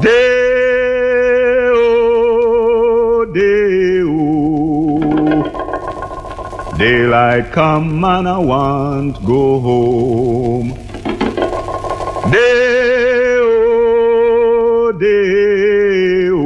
Day-o, day-o. Daylight come and I want go home. Day-o, day-o.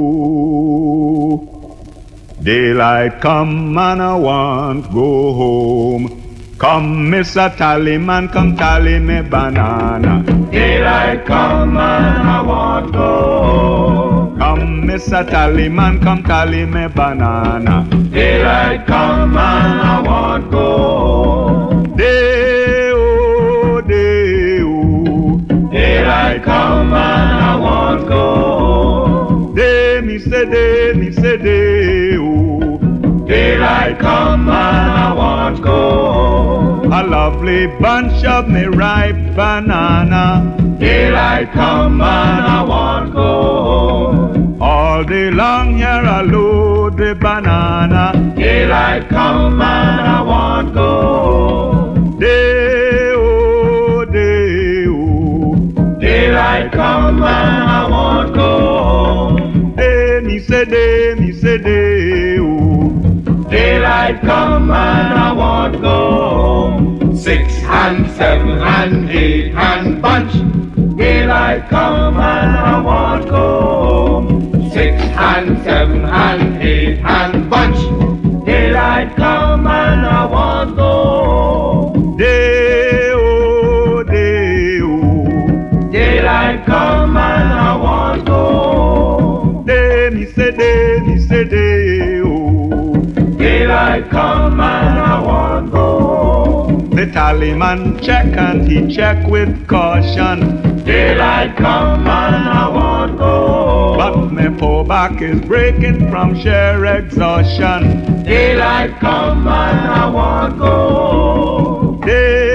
Daylight come and I want go home. Come, Mr. Tallyman, come tally me banana. Daylight come and I want go home. Come, Mr. Tallyman, come tally me banana. Daylight come and I want go home. Day-o, day-o. Daylight come and I want go home. Day, me say day, me say day-o. Daylight come and I want go home. A lovely bunch of me ripe banana. Daylight come and I want go home. All day long here I load the banana. Daylight come and I want go home. Day-o, day-o. Daylight come and I want go home. Day, me say day, me say day-o. Daylight come and I want go home. 6 and 7 and 8 and bunch. Daylight come and I want go home. 6 and 7 and 8 and bunch. Daylight come and I want go home. Day-o, day-o. Daylight come and I want go home. Day, me say day, me say day-o. Daylight come and I want go home. The tallyman check and he check with caution. Daylight come and I want go home. But my poor back is breaking from sheer exhaustion. Daylight come and I want go home. Day